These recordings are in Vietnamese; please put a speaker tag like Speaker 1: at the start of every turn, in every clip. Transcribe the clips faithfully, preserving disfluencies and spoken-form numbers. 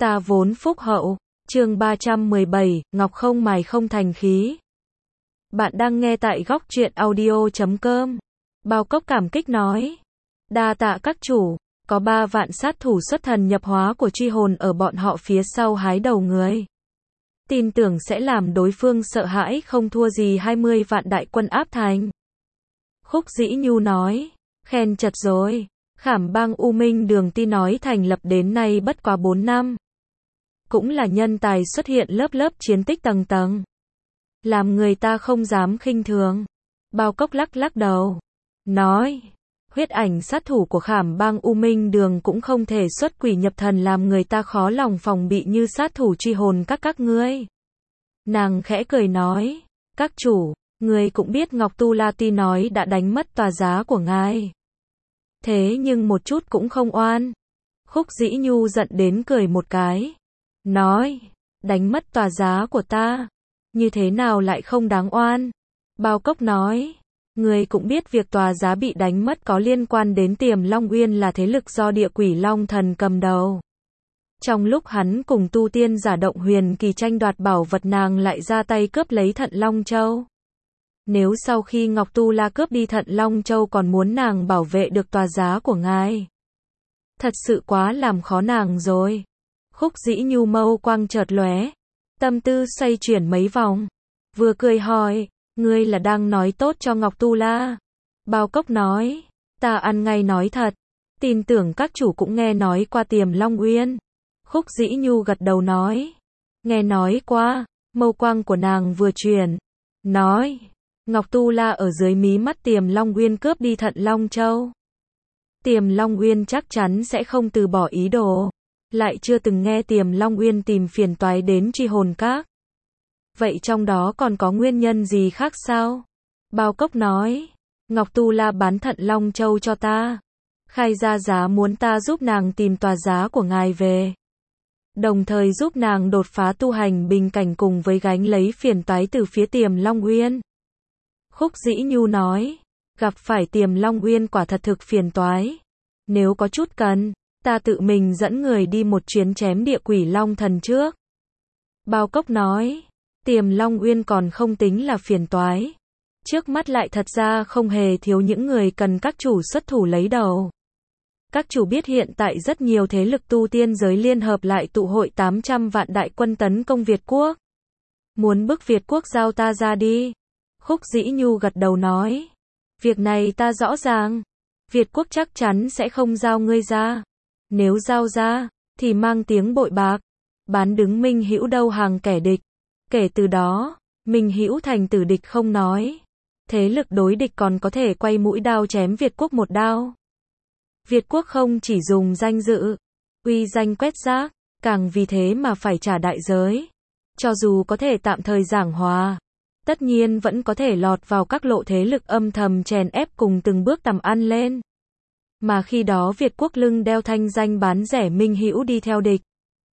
Speaker 1: Ta vốn phúc hậu. Chương ba trăm mười bảy, ngọc không mài không thành khí. Bạn đang nghe tại góc truyện audio chấm com. Bao Cốc cảm kích nói. Đa tạ các chủ, có ba vạn sát thủ xuất thần nhập hóa của truy hồn ở bọn họ phía sau hái đầu người. Tin tưởng sẽ làm đối phương sợ hãi không thua gì hai mươi vạn đại quân áp thành. Khúc Dĩ Nhu nói. Khen chật rồi. Khảm Bang U Minh Đường Ti nói thành lập đến nay bất quá bốn năm. Cũng là nhân tài xuất hiện lớp lớp chiến tích tầng tầng. Làm người ta không dám khinh thường. Bao Cốc lắc lắc đầu. Nói. Huyết ảnh sát thủ của Khảm Bang U Minh Đường cũng không thể xuất quỷ nhập thần làm người ta khó lòng phòng bị như sát thủ truy hồn các các ngươi. Nàng khẽ cười nói. Các chủ, người cũng biết Ngọc Tu La Ti nói đã đánh mất tòa giá của ngài. Thế nhưng một chút cũng không oan. Khúc Dĩ Nhu giận đến cười một cái. Nói, đánh mất tòa giá của ta, như thế nào lại không đáng oan? Bao Cốc nói, người cũng biết việc tòa giá bị đánh mất có liên quan đến Tiềm Long Uyên là thế lực do Địa Quỷ Long Thần cầm đầu. Trong lúc hắn cùng tu tiên giả Động Huyền Kỳ tranh đoạt bảo vật nàng lại ra tay cướp lấy Thận Long Châu. Nếu sau khi Ngọc Tu La cướp đi Thận Long Châu còn muốn nàng bảo vệ được tòa giá của ngài, thật sự quá làm khó nàng rồi. Khúc Dĩ Nhu mâu quang chợt lóe, tâm tư xoay chuyển mấy vòng, vừa cười hỏi, ngươi là đang nói tốt cho Ngọc Tu La? Bao Cốc nói, ta ăn ngay nói thật, tin tưởng các chủ cũng nghe nói qua Tiềm Long Uyên. Khúc Dĩ Nhu gật đầu nói, nghe nói qua, mâu quang của nàng vừa chuyển, nói, Ngọc Tu La ở dưới mí mắt Tiềm Long Uyên cướp đi Thận Long Châu. Tiềm Long Uyên chắc chắn sẽ không từ bỏ ý đồ. Lại chưa từng nghe Tiềm Long Uyên tìm phiền toái đến truy hồn các. Vậy trong đó còn có nguyên nhân gì khác sao? Bao Cốc nói, Ngọc Tu La bán Thận Long Châu cho ta, khai ra giá muốn ta giúp nàng tìm tòa giá của ngài về. Đồng thời giúp nàng đột phá tu hành bình cảnh cùng với gánh lấy phiền toái từ phía Tiềm Long Uyên. Khúc Dĩ Nhu nói, gặp phải Tiềm Long Uyên quả thật thực phiền toái. Nếu có chút cần, ta tự mình dẫn người đi một chuyến chém Địa Quỷ Long Thần trước. Bao Cốc nói, Tiềm Long Uyên còn không tính là phiền toái. Trước mắt lại thật ra không hề thiếu những người cần các chủ xuất thủ lấy đầu. Các chủ biết hiện tại rất nhiều thế lực tu tiên giới liên hợp lại tụ hội tám trăm vạn đại quân tấn công Việt Quốc. Muốn bức Việt Quốc giao ta ra đi. Khúc Dĩ Nhu gật đầu nói, việc này ta rõ ràng. Việt Quốc chắc chắn sẽ không giao ngươi ra. Nếu giao ra, thì mang tiếng bội bạc, bán đứng Minh Hữu đâu hàng kẻ địch. Kể từ đó, Minh Hữu thành tử địch không nói. Thế lực đối địch còn có thể quay mũi đao chém Việt Quốc một đao. Việt Quốc không chỉ dùng danh dự, uy danh quét rác, càng vì thế mà phải trả đại giới. Cho dù có thể tạm thời giảng hòa, tất nhiên vẫn có thể lọt vào các lộ thế lực âm thầm chèn ép cùng từng bước tầm ăn lên. Mà khi đó Việt Quốc lưng đeo thanh danh bán rẻ Minh Hữu đi theo địch,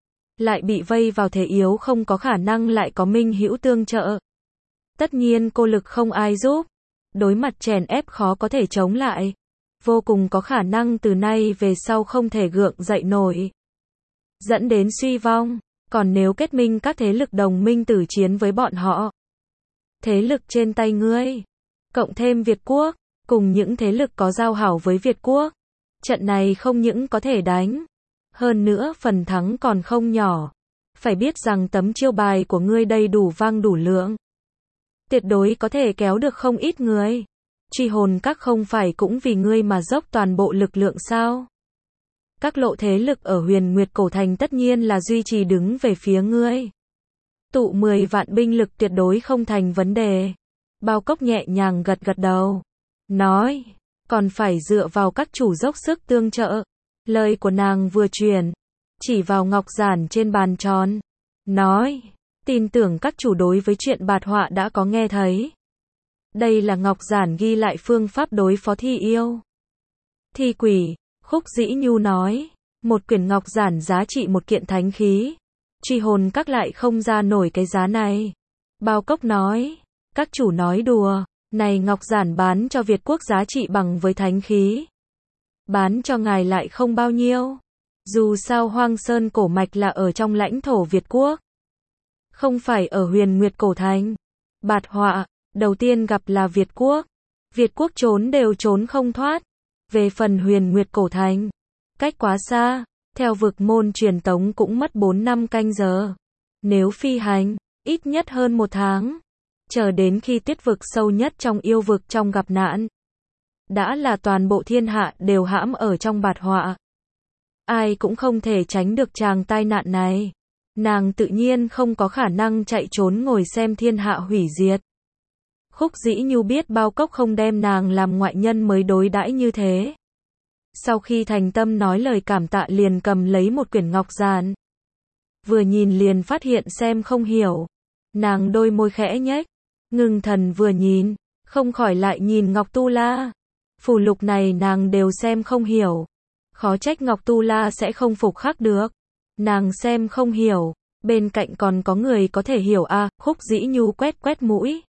Speaker 1: lại bị vây vào thế yếu không có khả năng lại có Minh Hữu tương trợ. Tất nhiên cô lực không ai giúp, đối mặt chèn ép khó có thể chống lại, vô cùng có khả năng từ nay về sau không thể gượng dậy nổi, dẫn đến suy vong. Còn nếu kết minh các thế lực đồng minh tử chiến với bọn họ, thế lực trên tay ngươi, cộng thêm Việt Quốc, cùng những thế lực có giao hảo với Việt Quốc, trận này không những có thể đánh, hơn nữa phần thắng còn không nhỏ. Phải biết rằng tấm chiêu bài của ngươi đầy đủ vang đủ lượng, tuyệt đối có thể kéo được không ít người. Truy hồn các không phải cũng vì ngươi mà dốc toàn bộ lực lượng sao? Các lộ thế lực ở Huyền Nguyệt Cổ Thành tất nhiên là duy trì đứng về phía ngươi. Tụ mười vạn binh lực tuyệt đối không thành vấn đề. Bao Cốc nhẹ nhàng gật gật đầu, nói, còn phải dựa vào các chủ dốc sức tương trợ. Lời của nàng vừa truyền, chỉ vào ngọc giản trên bàn tròn, nói, tin tưởng các chủ đối với chuyện bạt họa đã có nghe thấy. Đây là ngọc giản ghi lại phương pháp đối phó thi yêu, thi quỷ. Khúc Dĩ Nhu nói, một quyển ngọc giản giá trị một kiện thánh khí, truy hồn các lại không ra nổi cái giá này. Bao Cốc nói, các chủ nói đùa, này ngọc giản bán cho Việt Quốc giá trị bằng với thánh khí, bán cho ngài lại không bao nhiêu. Dù sao Hoang Sơn cổ mạch là ở trong lãnh thổ Việt Quốc, không phải ở Huyền Nguyệt cổ thành. Bạt họa, đầu tiên gặp là Việt Quốc. Việt Quốc trốn đều trốn không thoát. Về phần Huyền Nguyệt cổ thành, cách quá xa, theo vực môn truyền tống cũng mất bốn năm canh giờ. Nếu phi hành, ít nhất hơn một tháng. Chờ đến khi tuyết vực sâu nhất trong yêu vực trong gặp nạn. Đã là toàn bộ thiên hạ đều hãm ở trong bạt họa. Ai cũng không thể tránh được tràng tai nạn này. Nàng tự nhiên không có khả năng chạy trốn ngồi xem thiên hạ hủy diệt. Khúc Dĩ Nhu biết Bao Cốc không đem nàng làm ngoại nhân mới đối đãi như thế. Sau khi thành tâm nói lời cảm tạ liền cầm lấy một quyển ngọc giản. Vừa nhìn liền phát hiện xem không hiểu. Nàng đôi môi khẽ nhếch, ngưng thần vừa nhìn, không khỏi lại nhìn Ngọc Tu La. Phù lục này nàng đều xem không hiểu. Khó trách Ngọc Tu La sẽ không phục khắc được. Nàng xem không hiểu, bên cạnh còn có người có thể hiểu à, Khúc Dĩ Nhu quét quét mũi.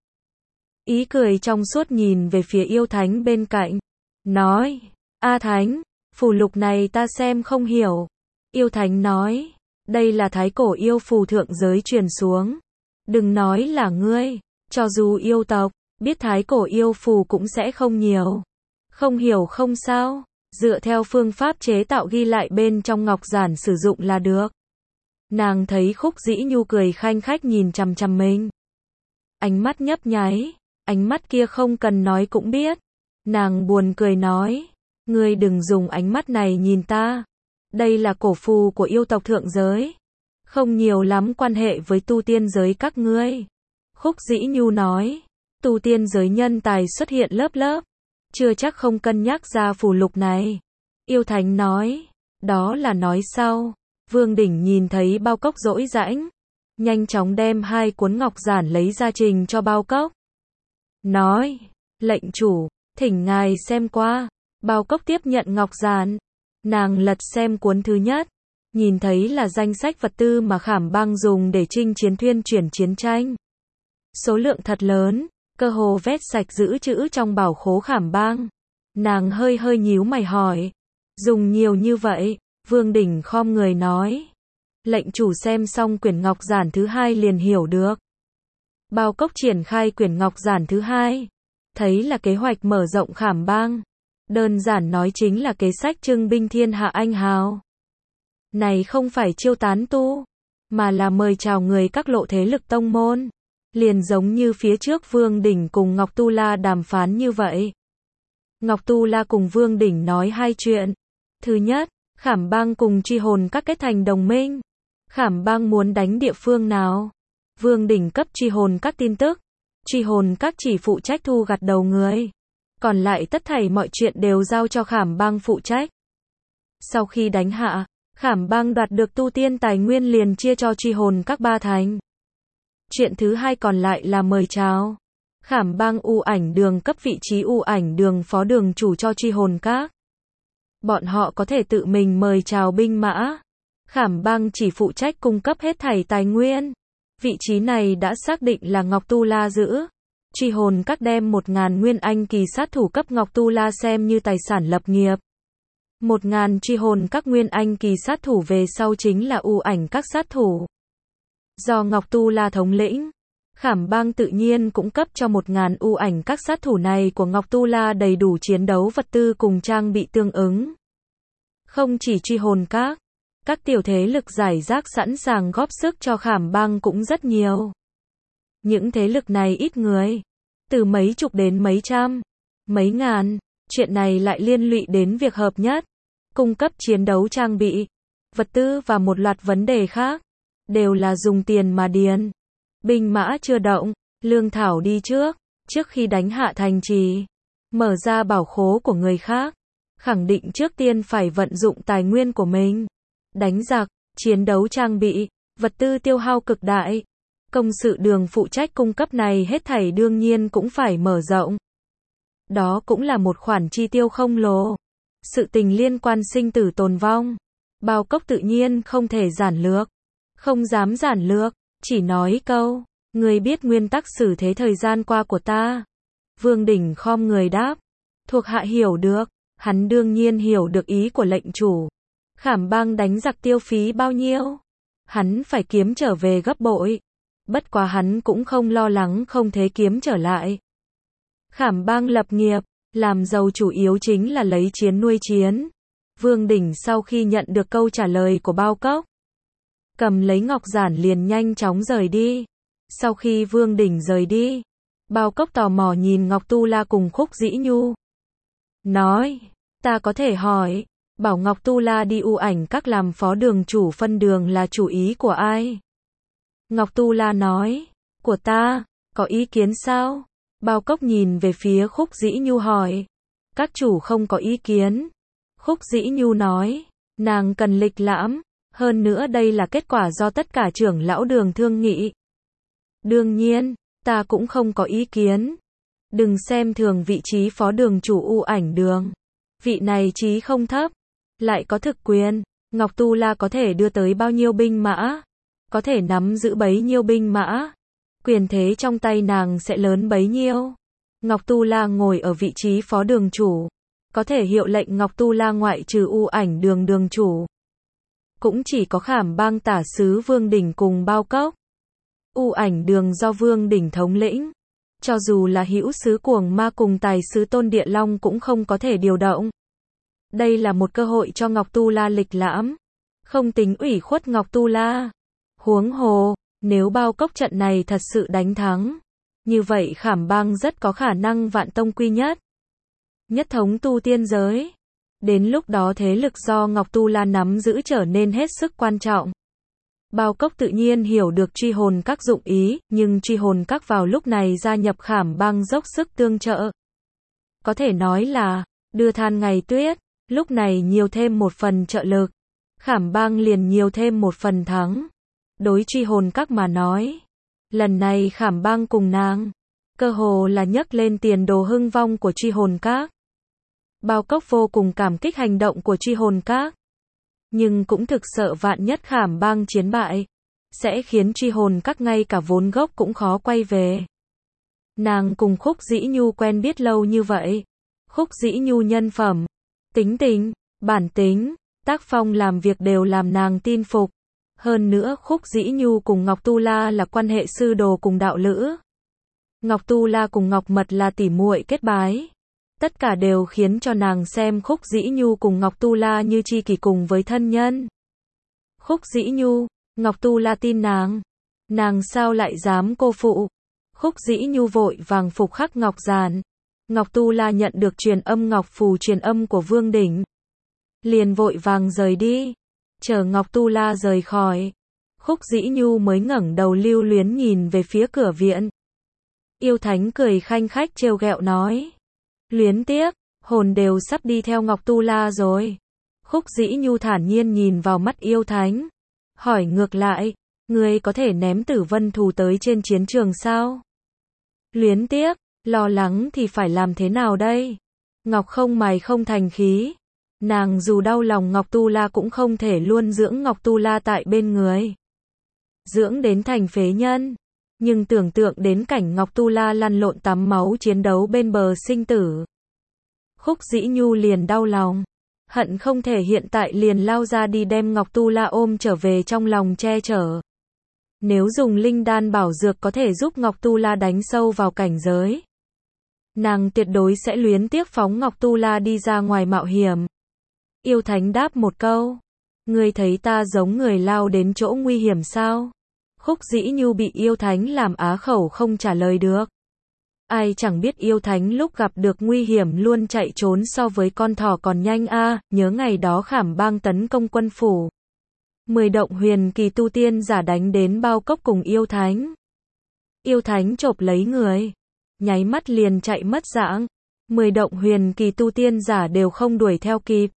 Speaker 1: Ý cười trong suốt nhìn về phía yêu thánh bên cạnh. Nói, A Thánh, phù lục này ta xem không hiểu. Yêu thánh nói, đây là thái cổ yêu phù thượng giới truyền xuống. Đừng nói là ngươi, cho dù yêu tộc, biết thái cổ yêu phù cũng sẽ không nhiều. Không hiểu không sao, dựa theo phương pháp chế tạo ghi lại bên trong ngọc giản sử dụng là được. Nàng thấy Khúc Dĩ Nhu cười khanh khách nhìn chằm chằm mình. Ánh mắt nhấp nháy, ánh mắt kia không cần nói cũng biết. Nàng buồn cười nói, ngươi đừng dùng ánh mắt này nhìn ta. Đây là cổ phù của yêu tộc thượng giới. Không nhiều lắm quan hệ với tu tiên giới các ngươi. Khúc Dĩ Nhu nói, tu tiên giới nhân tài xuất hiện lớp lớp. Chưa chắc không cân nhắc ra phù lục này. Yêu thánh nói, đó là nói sau. Vương Đỉnh nhìn thấy Bao Cốc dỗi dãnh, nhanh chóng đem hai cuốn ngọc giản lấy ra trình cho Bao Cốc. Nói, lệnh chủ, thỉnh ngài xem qua. Bao Cốc tiếp nhận ngọc giản. Nàng lật xem cuốn thứ nhất, nhìn thấy là danh sách vật tư mà Khảm Bang dùng để chinh chiến thuyên chuyển chiến tranh. Số lượng thật lớn, cơ hồ vét sạch giữ chữ trong bảo khố Khảm Bang. Nàng hơi hơi nhíu mày hỏi, dùng nhiều như vậy? Vương Đỉnh khom người nói, lệnh chủ xem xong quyển ngọc giản thứ hai liền hiểu được. Bao Cốc triển khai quyển ngọc giản thứ hai, thấy là kế hoạch mở rộng Khảm Bang. Đơn giản nói chính là kế sách trưng binh thiên hạ anh hào. Này không phải chiêu tán tu, mà là mời chào người các lộ thế lực tông môn. Liền giống như phía trước Vương Đỉnh cùng Ngọc Tu La đàm phán như vậy. Ngọc Tu La cùng Vương Đỉnh nói hai chuyện. Thứ nhất, Khảm Bang cùng Truy Hồn các kết thành đồng minh. Khảm Bang muốn đánh địa phương nào? Vương Đỉnh cấp Truy Hồn các tin tức. Truy Hồn các chỉ phụ trách thu gặt đầu người. Còn lại tất thảy mọi chuyện đều giao cho Khảm Bang phụ trách. Sau khi đánh hạ, Khảm Bang đoạt được tu tiên tài nguyên liền chia cho Truy Hồn các ba thành. Chuyện thứ hai còn lại là mời chào. Khảm Bang U Ảnh Đường cấp vị trí U Ảnh Đường phó đường chủ cho Truy Hồn các. Bọn họ có thể tự mình mời chào binh mã. Khảm Bang chỉ phụ trách cung cấp hết thảy tài nguyên. Vị trí này đã xác định là Ngọc Tu La giữ. Truy Hồn các đem một ngàn nguyên anh kỳ sát thủ cấp Ngọc Tu La xem như tài sản lập nghiệp. Một ngàn Truy Hồn các nguyên anh kỳ sát thủ về sau chính là U Ảnh các sát thủ. Do Ngọc Tu La thống lĩnh, Khảm Bang tự nhiên cũng cấp cho một ngàn U Ảnh các sát thủ này của Ngọc Tu La đầy đủ chiến đấu vật tư cùng trang bị tương ứng. Không chỉ Truy Hồn các, các tiểu thế lực giải rác sẵn sàng góp sức cho Khảm Bang cũng rất nhiều. Những thế lực này ít người, từ mấy chục đến mấy trăm, mấy ngàn, chuyện này lại liên lụy đến việc hợp nhất, cung cấp chiến đấu trang bị, vật tư và một loạt vấn đề khác, đều là dùng tiền mà điền. Binh mã chưa động, lương thảo đi trước, trước khi đánh hạ thành trì, mở ra bảo khố của người khác, khẳng định trước tiên phải vận dụng tài nguyên của mình. Đánh giặc, chiến đấu trang bị, vật tư tiêu hao cực đại. Công sự đường phụ trách cung cấp này hết thảy đương nhiên cũng phải mở rộng. Đó cũng là một khoản chi tiêu khổng lồ. Sự tình liên quan sinh tử tồn vong. Bao Cốc tự nhiên không thể giản lược. Không dám giản lược, chỉ nói câu, người biết nguyên tắc xử thế thời gian qua của ta. Vương Đỉnh khom người đáp, thuộc hạ hiểu được, hắn đương nhiên hiểu được ý của lệnh chủ. Khảm Bang đánh giặc tiêu phí bao nhiêu? Hắn phải kiếm trở về gấp bội. Bất quá hắn cũng không lo lắng không thế kiếm trở lại. Khảm Bang lập nghiệp, làm giàu chủ yếu chính là lấy chiến nuôi chiến. Vương Đỉnh sau khi nhận được câu trả lời của Bao Cốc, cầm lấy ngọc giản liền nhanh chóng rời đi. Sau khi Vương Đỉnh rời đi, Bao Cốc tò mò nhìn Ngọc Tu La cùng Khúc Dĩ Nhu. Nói, ta có thể hỏi, bảo Ngọc Tu La đi U Ảnh Các làm phó đường chủ phân đường là chủ ý của ai? Ngọc Tu La nói, của ta, có ý kiến sao? Bao Cốc nhìn về phía Khúc Dĩ Nhu hỏi, các chủ không có ý kiến. Khúc Dĩ Nhu nói, nàng cần lịch lãm, hơn nữa đây là kết quả do tất cả trưởng lão đường thương nghị. Đương nhiên, ta cũng không có ý kiến. Đừng xem thường vị trí phó đường chủ U Ảnh đường. Vị này trí không thấp, lại có thực quyền. Ngọc Tu La có thể đưa tới bao nhiêu binh mã, có thể nắm giữ bấy nhiêu binh mã, quyền thế trong tay nàng sẽ lớn bấy nhiêu. Ngọc Tu La ngồi ở vị trí phó đường chủ, có thể hiệu lệnh Ngọc Tu La ngoại trừ U Ảnh đường đường chủ, cũng chỉ có Khảm Bang tả sứ Vương Đỉnh cùng Bao Cốc. U Ảnh đường do Vương Đỉnh thống lĩnh, cho dù là hữu sứ Cuồng Ma cùng tài sứ Tôn Địa Long cũng không có thể điều động. Đây là một cơ hội cho Ngọc Tu La lịch lãm, không tính ủy khuất Ngọc Tu La. Huống hồ, nếu Bao Cốc trận này thật sự đánh thắng, như vậy Khảm Bang rất có khả năng vạn tông quy nhất, nhất thống tu tiên giới. Đến lúc đó thế lực do Ngọc Tu La nắm giữ trở nên hết sức quan trọng. Bao Cốc tự nhiên hiểu được Truy Hồn Các dụng ý, nhưng Truy Hồn Các vào lúc này gia nhập Khảm Bang dốc sức tương trợ. Có thể nói là, đưa than ngày tuyết, lúc này nhiều thêm một phần trợ lực, Khảm Bang liền nhiều thêm một phần thắng. Đối Truy Hồn Các mà nói, lần này Khảm Bang cùng nàng, cơ hồ là nhấc lên tiền đồ hưng vong của Truy Hồn Các. Bao Cốc vô cùng cảm kích hành động của Truy Hồn Các, nhưng cũng thực sợ vạn nhất Khảm Bang chiến bại, sẽ khiến Truy Hồn Các ngay cả vốn gốc cũng khó quay về. Nàng cùng Khúc Dĩ Nhu quen biết lâu như vậy, Khúc Dĩ Nhu nhân phẩm, tính tình, bản tính, tác phong làm việc đều làm nàng tin phục. Hơn nữa Khúc Dĩ Nhu cùng Ngọc Tu La là quan hệ sư đồ cùng đạo lữ. Ngọc Tu La cùng Ngọc Mật là tỉ muội kết bái. Tất cả đều khiến cho nàng xem Khúc Dĩ Nhu cùng Ngọc Tu La như tri kỷ cùng với thân nhân. Khúc Dĩ Nhu, Ngọc Tu La tin nàng. Nàng sao lại dám cô phụ? Khúc Dĩ Nhu vội vàng phục khắc ngọc giản. Ngọc Tu La nhận được truyền âm ngọc phù truyền âm của Vương Đỉnh, liền vội vàng rời đi. Chờ Ngọc Tu La rời khỏi, Khúc Dĩ Nhu mới ngẩng đầu lưu luyến nhìn về phía cửa viện. Yêu Thánh cười khanh khách trêu ghẹo nói, luyến tiếc, hồn đều sắp đi theo Ngọc Tu La rồi. Khúc Dĩ Nhu thản nhiên nhìn vào mắt Yêu Thánh, hỏi ngược lại, ngươi có thể ném Tử Vân Thù tới trên chiến trường sao? Luyến tiếc, lo lắng thì phải làm thế nào đây? Ngọc Không Mài không thành khí. Nàng dù đau lòng Ngọc Tu La cũng không thể luôn dưỡng Ngọc Tu La tại bên người, dưỡng đến thành phế nhân. Nhưng tưởng tượng đến cảnh Ngọc Tu La lăn lộn tắm máu chiến đấu bên bờ sinh tử, Khúc Dĩ Nhu liền đau lòng, hận không thể hiện tại liền lao ra đi đem Ngọc Tu La ôm trở về trong lòng che chở. Nếu dùng linh đan bảo dược có thể giúp Ngọc Tu La đánh sâu vào cảnh giới, nàng tuyệt đối sẽ luyến tiếc phóng Ngọc Tu La đi ra ngoài mạo hiểm. Yêu Thánh đáp một câu, ngươi thấy ta giống người lao đến chỗ nguy hiểm sao? Khúc Dĩ Nhu bị Yêu Thánh làm á khẩu không trả lời được. Ai chẳng biết Yêu Thánh lúc gặp được nguy hiểm luôn chạy trốn so với con thỏ còn nhanh a. À, nhớ ngày đó Khảm Bang tấn công quân phủ, mười động huyền kỳ tu tiên giả đánh đến Bao Cốc cùng Yêu Thánh. Yêu Thánh chộp lấy người, nháy mắt liền chạy mất dạng. Mười động huyền kỳ tu tiên giả đều không đuổi theo kịp.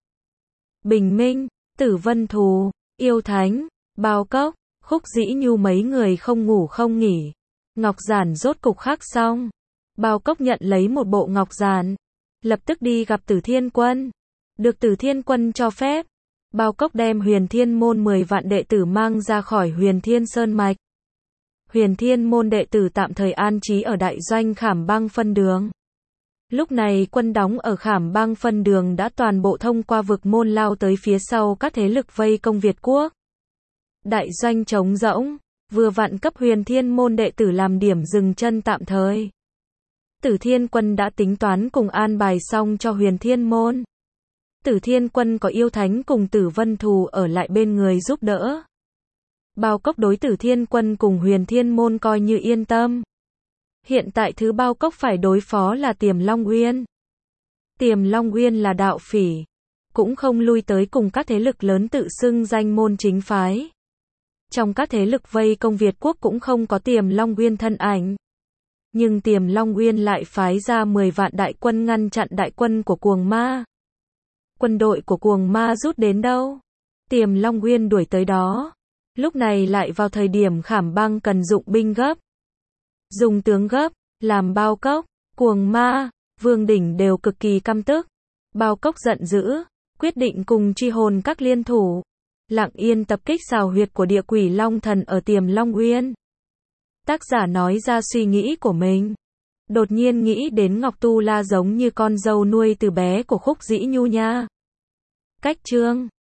Speaker 1: Bình Minh, Tử Vân Thù, Yêu Thánh, Bao Cốc, Khúc Dĩ Nhu mấy người không ngủ không nghỉ. Ngọc giản rốt cục khắc xong. Bao Cốc nhận lấy một bộ ngọc giản, lập tức đi gặp Tử Thiên Quân. Được Tử Thiên Quân cho phép, Bao Cốc đem Huyền Thiên môn mười vạn đệ tử mang ra khỏi Huyền Thiên Sơn mạch. Huyền Thiên môn đệ tử tạm thời an trí ở đại doanh Khảm Bang phân đường. Lúc này quân đóng ở Khảm Bang phân đường đã toàn bộ thông qua vực môn lao tới phía sau các thế lực vây công Việt quốc. Đại doanh trống rỗng, vừa vặn cấp Huyền Thiên môn đệ tử làm điểm dừng chân tạm thời. Tử Thiên quân đã tính toán cùng an bài xong cho Huyền Thiên môn. Tử Thiên quân có yêu thánh cùng Tử Vân Thù ở lại bên người giúp đỡ. Bao Cốc đối Tử Thiên quân cùng Huyền Thiên môn coi như yên tâm. Hiện tại thứ Bao Cốc phải đối phó là Tiềm Long Uyên. Tiềm Long Uyên là đạo phỉ, cũng không lui tới cùng các thế lực lớn tự xưng danh môn chính phái. Trong các thế lực vây công Việt quốc cũng không có Tiềm Long Uyên thân ảnh. Nhưng Tiềm Long Uyên lại phái ra mười vạn đại quân ngăn chặn đại quân của Cuồng Ma. Quân đội của Cuồng Ma rút đến đâu? Tiềm Long Uyên đuổi tới đó. Lúc này lại vào thời điểm Khảm Bang cần dụng binh gấp. Dùng tướng gấp, làm Bao Cốc, Cuồng Ma, Vương Đỉnh đều cực kỳ căm tức. Bao Cốc giận dữ, quyết định cùng Truy Hồn các liên thủ. Lặng yên tập kích xào huyệt của địa quỷ Long Thần ở Tiềm Long Uyên. Tác giả nói ra suy nghĩ của mình. Đột nhiên nghĩ đến Ngọc Tu La giống như con dâu nuôi từ bé của Khúc Dĩ Nhu nha. Cách chương